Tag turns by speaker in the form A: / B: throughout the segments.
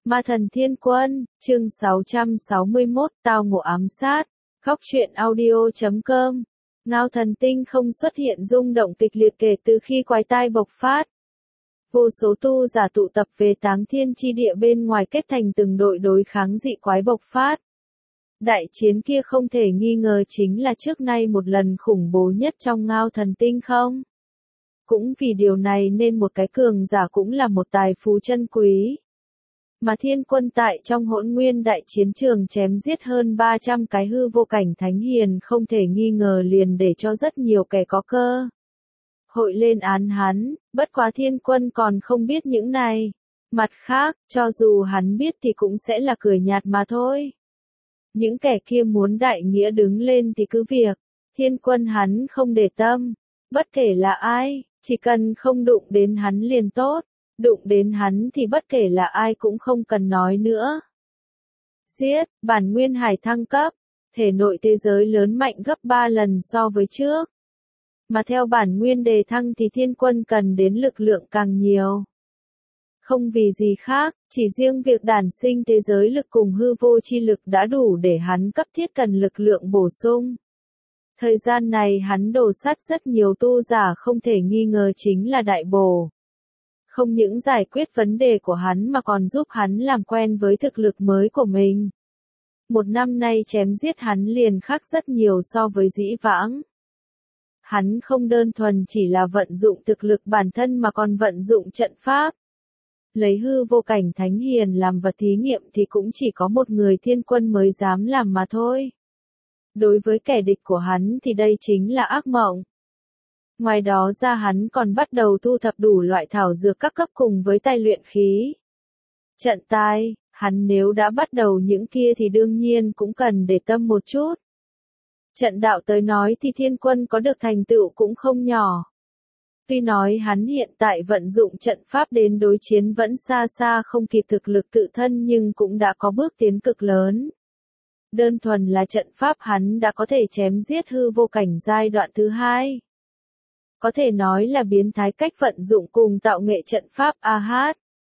A: Ma thần thiên quân, chương 661, tao ngộ ám sát. Góc truyện audio.com. Ngao thần tinh không xuất hiện rung động kịch liệt kể từ khi quái tai bộc phát. Vô số tu giả tụ tập về Táng Thiên chi địa bên ngoài kết thành từng đội đối kháng dị quái bộc phát. Đại chiến kia không thể nghi ngờ chính là trước nay một lần khủng bố nhất trong Ngao thần tinh không? Cũng vì điều này nên một cái cường giả cũng là một tài phú chân quý. Mà thiên quân tại trong hỗn nguyên đại chiến trường chém giết hơn 300 cái hư vô cảnh thánh hiền không thể nghi ngờ liền để cho rất nhiều kẻ có cơ hội lên án hắn, bất quá thiên quân còn không biết những này. Mặt khác, cho dù hắn biết thì cũng sẽ là cười nhạt mà thôi. Những kẻ kia muốn đại nghĩa đứng lên thì cứ việc, thiên quân hắn không để tâm, bất kể là ai, chỉ cần không đụng đến hắn liền tốt. Đụng đến hắn thì bất kể là ai cũng không cần nói nữa. Giết, bản nguyên hải thăng cấp, thể nội thế giới lớn mạnh gấp 3 lần so với trước. Mà theo bản nguyên đề thăng thì thiên quân cần đến lực lượng càng nhiều. Không vì gì khác, chỉ riêng việc đản sinh thế giới lực cùng hư vô chi lực đã đủ để hắn cấp thiết cần lực lượng bổ sung. Thời gian này hắn đổ sát rất nhiều tu giả không thể nghi ngờ chính là đại bổ. Không những giải quyết vấn đề của hắn mà còn giúp hắn làm quen với thực lực mới của mình. Một năm nay chém giết hắn liền khác rất nhiều so với dĩ vãng. Hắn không đơn thuần chỉ là vận dụng thực lực bản thân mà còn vận dụng trận pháp. Lấy hư vô cảnh thánh hiền làm vật thí nghiệm thì cũng chỉ có một người thiên quân mới dám làm mà thôi. Đối với kẻ địch của hắn thì đây chính là ác mộng. Ngoài đó ra hắn còn bắt đầu thu thập đủ loại thảo dược các cấp cùng với tài luyện khí. Trận tai, hắn nếu đã bắt đầu những kia thì đương nhiên cũng cần để tâm một chút. Trận đạo tới nói thì thiên quân có được thành tựu cũng không nhỏ. Tuy nói hắn hiện tại vận dụng trận pháp đến đối chiến vẫn xa xa không kịp thực lực tự thân nhưng cũng đã có bước tiến cực lớn. Đơn thuần là trận pháp hắn đã có thể chém giết hư vô cảnh giai đoạn thứ 2. Có thể nói là biến thái cách vận dụng cùng tạo nghệ trận pháp AH.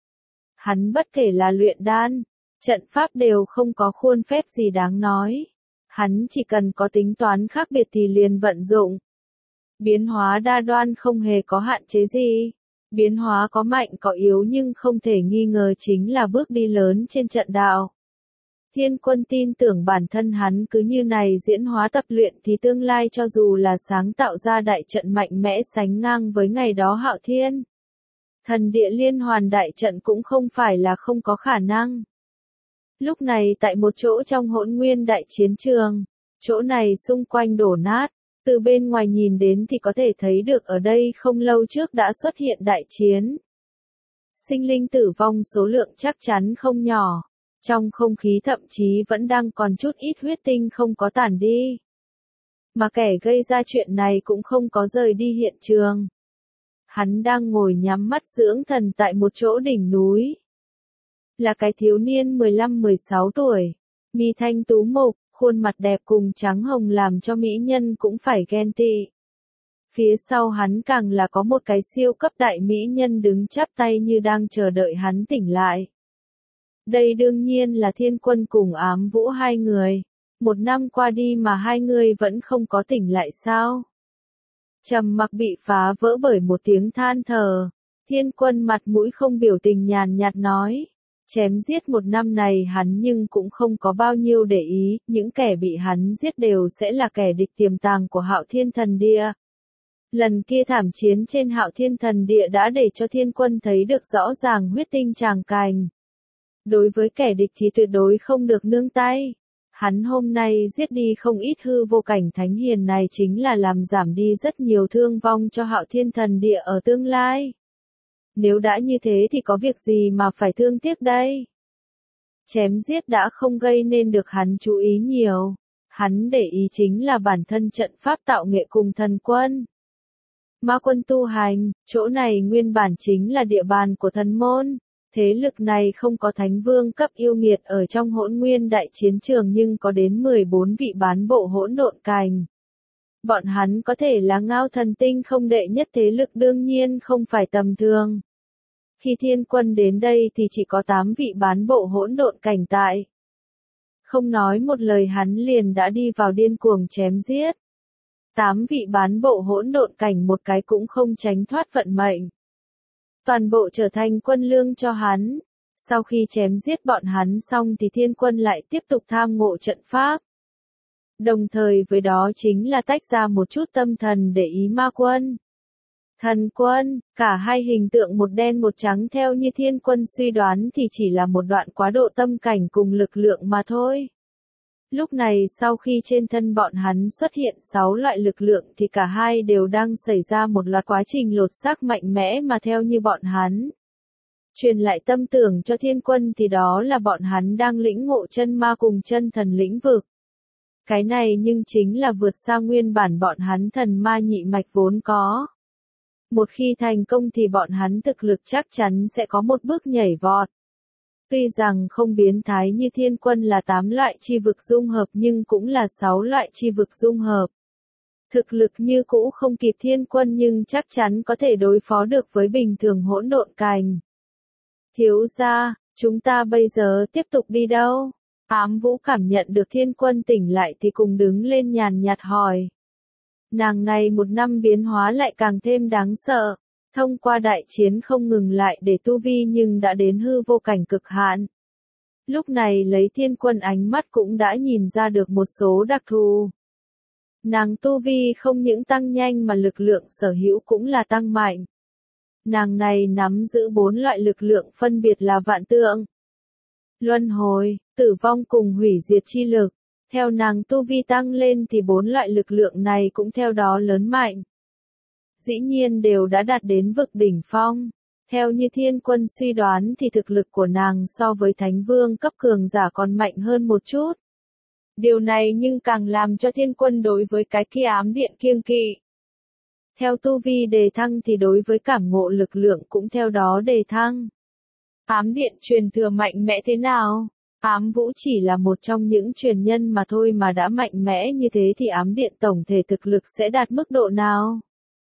A: Hắn bất kể là luyện đan, trận pháp đều không có khuôn phép gì đáng nói. Hắn chỉ cần có tính toán khác biệt thì liền vận dụng. Biến hóa đa đoan không hề có hạn chế gì. Biến hóa có mạnh có yếu nhưng không thể nghi ngờ chính là bước đi lớn trên trận đạo. Thiên quân tin tưởng bản thân hắn cứ như này diễn hóa tập luyện thì tương lai cho dù là sáng tạo ra đại trận mạnh mẽ sánh ngang với ngày đó Hạo Thiên. Thần địa liên hoàn đại trận cũng không phải là không có khả năng. Lúc này tại một chỗ trong hỗn nguyên đại chiến trường, chỗ này xung quanh đổ nát, từ bên ngoài nhìn đến thì có thể thấy được ở đây không lâu trước đã xuất hiện đại chiến. Sinh linh tử vong số lượng chắc chắn không nhỏ. Trong không khí thậm chí vẫn đang còn chút ít huyết tinh không có tản đi. Mà kẻ gây ra chuyện này cũng không có rời đi hiện trường. Hắn đang ngồi nhắm mắt dưỡng thần tại một chỗ đỉnh núi. Là cái thiếu niên 15-16 tuổi, mi thanh tú mục, khuôn mặt đẹp cùng trắng hồng làm cho mỹ nhân cũng phải ghen tị. Phía sau hắn càng là có một cái siêu cấp đại mỹ nhân đứng chắp tay như đang chờ đợi hắn tỉnh lại. Đây đương nhiên là thiên quân cùng ám vũ hai người. Một năm qua đi mà hai người vẫn không có tỉnh lại sao? Trầm mặc bị phá vỡ bởi một tiếng than thở. Thiên quân mặt mũi không biểu tình nhàn nhạt nói. Chém giết một năm này hắn nhưng cũng không có bao nhiêu để ý. Những kẻ bị hắn giết đều sẽ là kẻ địch tiềm tàng của Hạo Thiên Thần Địa. Lần kia thảm chiến trên Hạo Thiên Thần Địa đã để cho thiên quân thấy được rõ ràng huyết tinh tràng cảnh. Đối với kẻ địch thì tuyệt đối không được nương tay. Hắn hôm nay giết đi không ít hư vô cảnh thánh hiền này chính là làm giảm đi rất nhiều thương vong cho Hạo Thiên Thần Địa ở tương lai. Nếu đã như thế thì có việc gì mà phải thương tiếc đây? Chém giết đã không gây nên được hắn chú ý nhiều. Hắn để ý chính là bản thân trận pháp tạo nghệ cùng thần quân. Ma quân tu hành, chỗ này nguyên bản chính là địa bàn của thần môn. Thế lực này không có thánh vương cấp yêu nghiệt ở trong hỗn nguyên đại chiến trường nhưng có đến 14 vị bán bộ hỗn độn cành. Bọn hắn có thể là Ngao thần tinh không đệ nhất thế lực đương nhiên không phải tầm thường. Khi thiên quân đến đây thì chỉ có 8 vị bán bộ hỗn độn cảnh tại. Không nói một lời hắn liền đã đi vào điên cuồng chém giết. 8 vị bán bộ hỗn độn cảnh một cái cũng không tránh thoát vận mệnh. Toàn bộ trở thành quân lương cho hắn. Sau khi chém giết bọn hắn xong thì thiên quân lại tiếp tục tham ngộ trận pháp. Đồng thời với đó chính là tách ra một chút tâm thần để ý ma quân. Thần quân, cả hai hình tượng một đen một trắng theo như thiên quân suy đoán thì chỉ là một đoạn quá độ tâm cảnh cùng lực lượng mà thôi. Lúc này sau khi trên thân bọn hắn xuất hiện 6 loại lực lượng thì cả hai đều đang xảy ra một loạt quá trình lột xác mạnh mẽ mà theo như bọn hắn. Truyền lại tâm tưởng cho thiên quân thì đó là bọn hắn đang lĩnh ngộ chân ma cùng chân thần lĩnh vực. Cái này nhưng chính là vượt xa nguyên bản bọn hắn thần ma nhị mạch vốn có. Một khi thành công thì bọn hắn thực lực chắc chắn sẽ có một bước nhảy vọt. Tuy rằng không biến thái như thiên quân là 8 loại chi vực dung hợp nhưng cũng là 6 loại chi vực dung hợp. Thực lực như cũ không kịp thiên quân nhưng chắc chắn có thể đối phó được với bình thường hỗn độn cảnh. Thiếu gia, chúng ta bây giờ tiếp tục đi đâu? Ám Vũ cảm nhận được thiên quân tỉnh lại thì cùng đứng lên nhàn nhạt hỏi. Nàng này một năm biến hóa lại càng thêm đáng sợ. Thông qua đại chiến không ngừng lại để tu vi nhưng đã đến hư vô cảnh cực hạn. Lúc này lấy thiên quân ánh mắt cũng đã nhìn ra được một số đặc thù. Nàng tu vi không những tăng nhanh mà lực lượng sở hữu cũng là tăng mạnh. Nàng này nắm giữ 4 loại lực lượng phân biệt là vạn tượng, luân hồi, tử vong cùng hủy diệt chi lực. Theo nàng tu vi tăng lên thì 4 loại lực lượng này cũng theo đó lớn mạnh. Dĩ nhiên đều đã đạt đến vực đỉnh phong. Theo như thiên quân suy đoán thì thực lực của nàng so với thánh vương cấp cường giả còn mạnh hơn một chút. Điều này nhưng càng làm cho thiên quân đối với cái kia ám điện kiêng kỵ. Theo tu vi đề thăng thì đối với cảm ngộ lực lượng cũng theo đó đề thăng. Ám điện truyền thừa mạnh mẽ thế nào? Ám Vũ chỉ là một trong những truyền nhân mà thôi mà đã mạnh mẽ như thế thì ám điện tổng thể thực lực sẽ đạt mức độ nào?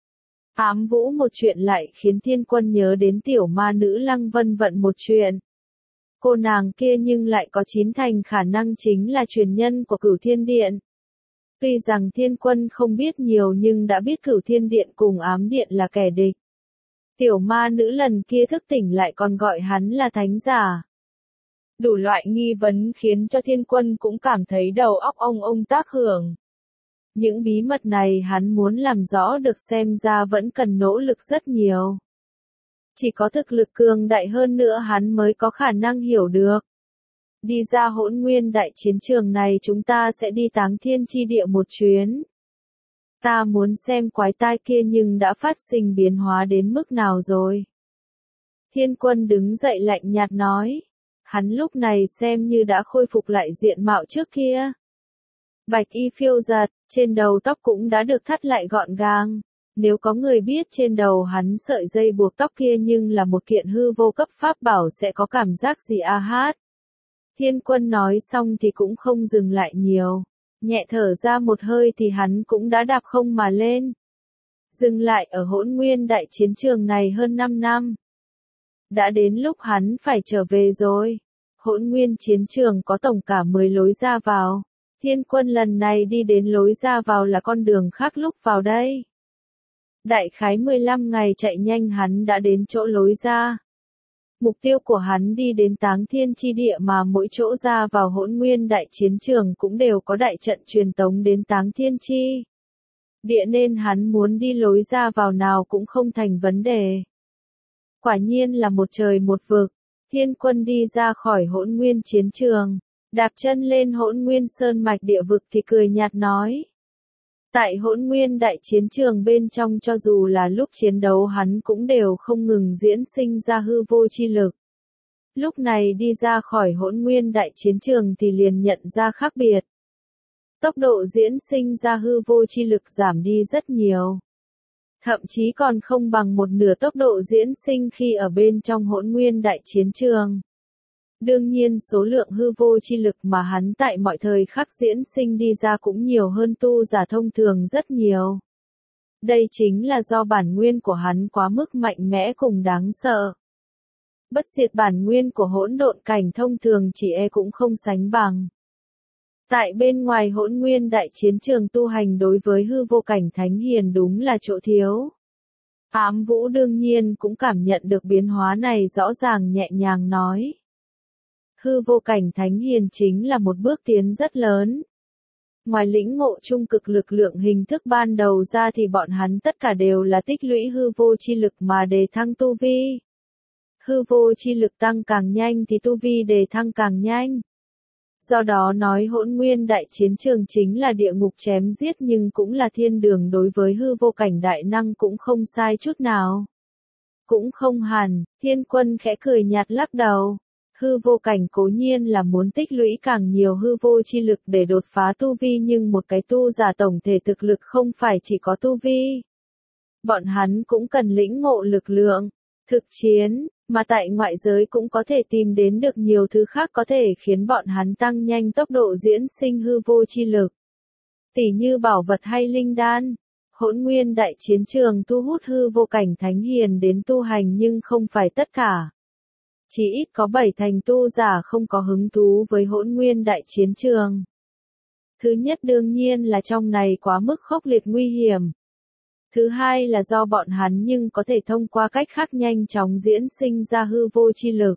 A: Ám Vũ một chuyện lại khiến thiên quân nhớ đến tiểu ma nữ Lăng Vân Vận một chuyện. Cô nàng kia nhưng lại có 9 thành khả năng chính là truyền nhân của Cửu Thiên Điện. Tuy rằng thiên quân không biết nhiều nhưng đã biết Cửu Thiên Điện cùng ám điện là kẻ địch. Tiểu ma nữ lần kia thức tỉnh lại còn gọi hắn là thánh giả. Đủ loại nghi vấn khiến cho thiên quân cũng cảm thấy đầu óc ông tác hưởng. Những bí mật này hắn muốn làm rõ được xem ra vẫn cần nỗ lực rất nhiều. Chỉ có thực lực cường đại hơn nữa hắn mới có khả năng hiểu được. Đi ra hỗn nguyên đại chiến trường này chúng ta sẽ đi Táng Thiên Chi Địa một chuyến. Ta muốn xem quái tai kia nhưng đã phát sinh biến hóa đến mức nào rồi. Thiên quân đứng dậy lạnh nhạt nói. Hắn lúc này xem như đã khôi phục lại diện mạo trước kia. Bạch y phiêu giật, trên đầu tóc cũng đã được thắt lại gọn gàng. Nếu có người biết trên đầu hắn sợi dây buộc tóc kia nhưng là một kiện hư vô cấp pháp bảo sẽ có cảm giác gì a hát. Thiên quân nói xong thì cũng không dừng lại nhiều. Nhẹ thở ra một hơi thì hắn cũng đã đạp không mà lên. Dừng lại ở hỗn nguyên đại chiến trường này hơn 5 năm. Đã đến lúc hắn phải trở về rồi. Hỗn nguyên chiến trường có tổng cả 10 lối ra vào. Thiên quân lần này đi đến lối ra vào là con đường khác lúc vào đây. Đại khái 15 ngày chạy nhanh hắn đã đến chỗ lối ra. Mục tiêu của hắn đi đến Táng Thiên Chi Địa mà mỗi chỗ ra vào hỗn nguyên đại chiến trường cũng đều có đại trận truyền tống đến Táng Thiên Chi Địa nên hắn muốn đi lối ra vào nào cũng không thành vấn đề. Quả nhiên là một trời một vực, thiên quân đi ra khỏi hỗn nguyên chiến trường, đạp chân lên hỗn nguyên sơn mạch địa vực thì cười nhạt nói. Tại hỗn nguyên đại chiến trường bên trong cho dù là lúc chiến đấu hắn cũng đều không ngừng diễn sinh ra hư vô chi lực. Lúc này đi ra khỏi hỗn nguyên đại chiến trường thì liền nhận ra khác biệt. Tốc độ diễn sinh ra hư vô chi lực giảm đi rất nhiều. Thậm chí còn không bằng một nửa tốc độ diễn sinh khi ở bên trong hỗn nguyên đại chiến trường. Đương nhiên số lượng hư vô chi lực mà hắn tại mọi thời khắc diễn sinh đi ra cũng nhiều hơn tu giả thông thường rất nhiều. Đây chính là do bản nguyên của hắn quá mức mạnh mẽ cùng đáng sợ. Bất diệt bản nguyên của hỗn độn cảnh thông thường chỉ cũng không sánh bằng. Tại bên ngoài hỗn nguyên đại chiến trường tu hành đối với hư vô cảnh thánh hiền đúng là chỗ thiếu. Ám Vũ đương nhiên cũng cảm nhận được biến hóa này rõ ràng nhẹ nhàng nói. Hư vô cảnh thánh hiền chính là một bước tiến rất lớn. Ngoài lĩnh ngộ trung cực lực lượng hình thức ban đầu ra thì bọn hắn tất cả đều là tích lũy hư vô chi lực mà đề thăng tu vi. Hư vô chi lực tăng càng nhanh thì tu vi đề thăng càng nhanh. Do đó nói hỗn nguyên đại chiến trường chính là địa ngục chém giết nhưng cũng là thiên đường đối với hư vô cảnh đại năng cũng không sai chút nào. Cũng không hẳn, Thiên Quân khẽ cười nhạt lắc đầu. Hư vô cảnh cố nhiên là muốn tích lũy càng nhiều hư vô chi lực để đột phá tu vi nhưng một cái tu giả tổng thể thực lực không phải chỉ có tu vi. Bọn hắn cũng cần lĩnh ngộ lực lượng, thực chiến, mà tại ngoại giới cũng có thể tìm đến được nhiều thứ khác có thể khiến bọn hắn tăng nhanh tốc độ diễn sinh hư vô chi lực. Tỉ như bảo vật hay linh đan. Hỗn nguyên đại chiến trường thu hút hư vô cảnh thánh hiền đến tu hành nhưng không phải tất cả. Chỉ ít có 7 thành tu giả không có hứng thú với hỗn nguyên đại chiến trường. Thứ nhất đương nhiên là trong này quá mức khốc liệt nguy hiểm. Thứ hai là do bọn hắn nhưng có thể thông qua cách khác nhanh chóng diễn sinh ra hư vô chi lực.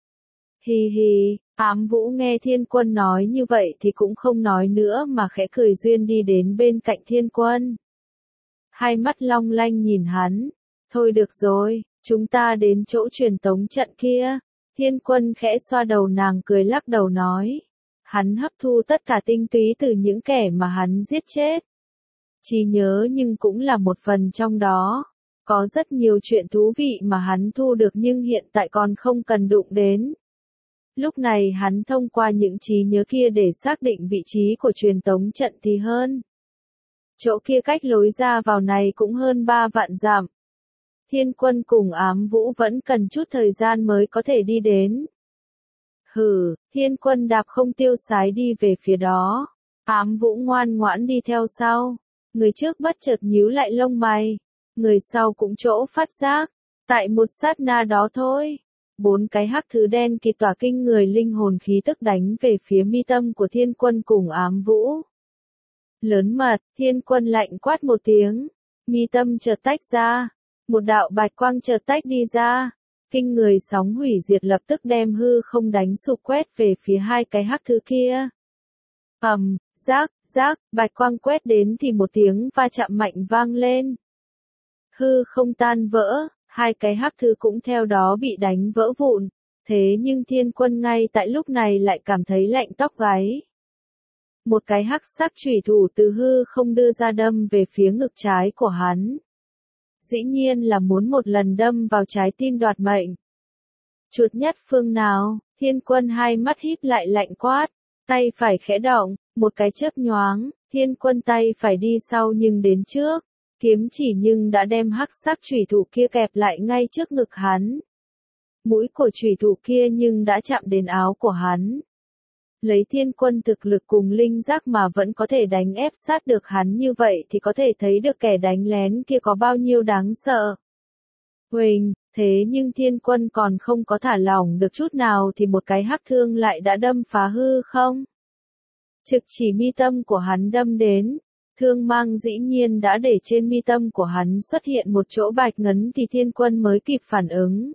A: Hi hi, Ám Vũ nghe Thiên Quân nói như vậy thì cũng không nói nữa mà khẽ cười duyên đi đến bên cạnh Thiên Quân. Hai mắt long lanh nhìn hắn. Thôi được rồi, chúng ta đến chỗ truyền tống trận kia. Thiên Quân khẽ xoa đầu nàng cười lắc đầu nói. Hắn hấp thu tất cả tinh túy từ những kẻ mà hắn giết chết. Chỉ nhớ nhưng cũng là một phần trong đó. Có rất nhiều chuyện thú vị mà hắn thu được nhưng hiện tại còn không cần đụng đến. Lúc này hắn thông qua những trí nhớ kia để xác định vị trí của truyền tống trận thì hơn. Chỗ kia cách lối ra vào này cũng hơn 3 vạn dặm. Thiên Quân cùng Ám Vũ vẫn cần chút thời gian mới có thể đi đến. Hừ, Thiên Quân đạp không tiêu sái đi về phía đó. Ám Vũ ngoan ngoãn đi theo sau. Người trước bất chợt nhíu lại lông mày. Người sau cũng chỗ phát giác. Tại một sát na đó thôi. 4 cái hắc thứ đen kỳ tỏa kinh người linh hồn khí tức đánh về phía mi tâm của Thiên Quân cùng Ám Vũ. Lớn mật, Thiên Quân lạnh quát một tiếng. Mi tâm chợt tách ra. Một đạo bạch quang chợt tách đi ra. Kinh người sóng hủy diệt lập tức đem hư không đánh sụp quét về phía hai cái hắc thứ kia. Rác, bạch quang quét đến thì một tiếng va chạm mạnh vang lên. Hư không tan vỡ, hai cái hắc thứ cũng theo đó bị đánh vỡ vụn. Thế nhưng Thiên Quân ngay tại lúc này lại cảm thấy lạnh tóc gáy. Một cái hắc sắc chủy thủ từ hư không đưa ra đâm về phía ngực trái của hắn. Dĩ nhiên là muốn một lần đâm vào trái tim đoạt mệnh. Chuột nhắt phương nào, Thiên Quân hai mắt híp lại lạnh quát, tay phải khẽ động, một cái chớp nhoáng, Thiên Quân tay phải đi sau nhưng đến trước, kiếm chỉ nhưng đã đem hắc sắc chủy thủ kia kẹp lại ngay trước ngực hắn. Mũi của chủy thủ kia nhưng đã chạm đến áo của hắn. Lấy Thiên Quân thực lực cùng linh giác mà vẫn có thể đánh ép sát được hắn như vậy thì có thể thấy được kẻ đánh lén kia có bao nhiêu đáng sợ. Huỳnh, thế nhưng Thiên Quân còn không có thả lỏng được chút nào thì một cái hắc thương lại đã đâm phá hư không. Trực chỉ mi tâm của hắn đâm đến, thương mang dĩ nhiên đã để trên mi tâm của hắn xuất hiện một chỗ bạch ngấn thì Thiên Quân mới kịp phản ứng.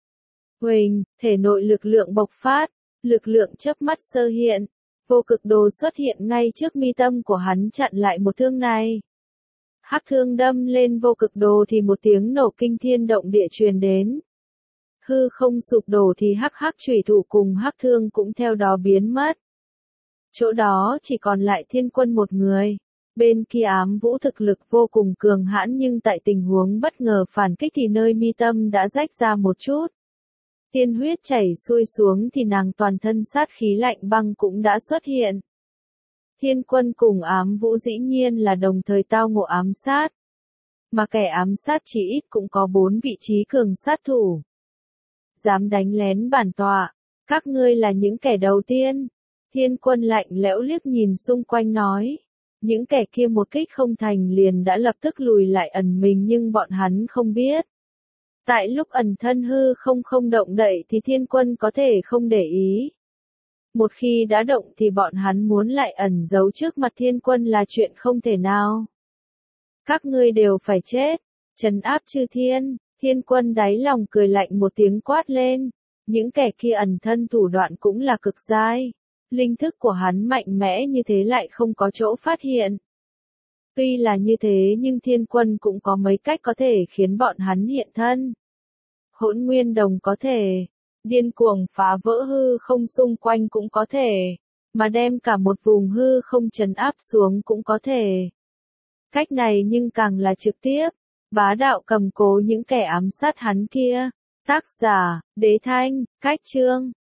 A: Huỳnh, thể nội lực lượng bộc phát. Lực lượng chớp mắt sơ hiện, vô cực đồ xuất hiện ngay trước mi tâm của hắn chặn lại một thương này. Hắc thương đâm lên vô cực đồ thì một tiếng nổ kinh thiên động địa truyền đến. Hư không sụp đổ thì hắc chủy thủ cùng hắc thương cũng theo đó biến mất. Chỗ đó chỉ còn lại Thiên Quân một người. Bên kia Ám Vũ thực lực vô cùng cường hãn nhưng tại tình huống bất ngờ phản kích thì nơi mi tâm đã rách ra một chút. Tiên huyết chảy xuôi xuống thì nàng toàn thân sát khí lạnh băng cũng đã xuất hiện. Thiên Quân cùng Ám Vũ dĩ nhiên là đồng thời tao ngộ ám sát. Mà kẻ ám sát chỉ ít cũng có 4 vị trí cường sát thủ. Dám đánh lén bản tọa, các ngươi là những kẻ đầu tiên. Thiên Quân lạnh lẽo liếc nhìn xung quanh nói. Những kẻ kia một kích không thành liền đã lập tức lùi lại ẩn mình nhưng bọn hắn không biết. Tại lúc ẩn thân hư không động đậy thì thiên quân có thể không để ý. Một khi đã động thì bọn hắn muốn lại ẩn giấu trước mặt thiên quân là chuyện không thể nào. Các ngươi đều phải chết, trấn áp chư thiên, thiên quân đáy lòng cười lạnh một tiếng quát lên. Những kẻ kia ẩn thân thủ đoạn cũng là cực dai. Linh thức của hắn mạnh mẽ như thế lại không có chỗ phát hiện. Tuy là như thế nhưng thiên quân cũng có mấy cách có thể khiến bọn hắn hiện thân. Hỗn nguyên đồng có thể, điên cuồng phá vỡ hư không xung quanh cũng có thể, mà đem cả một vùng hư không trấn áp xuống cũng có thể. Cách này nhưng càng là trực tiếp, bá đạo cầm cố những kẻ ám sát hắn kia. Tác giả, Đế Thanh, Cách Chương.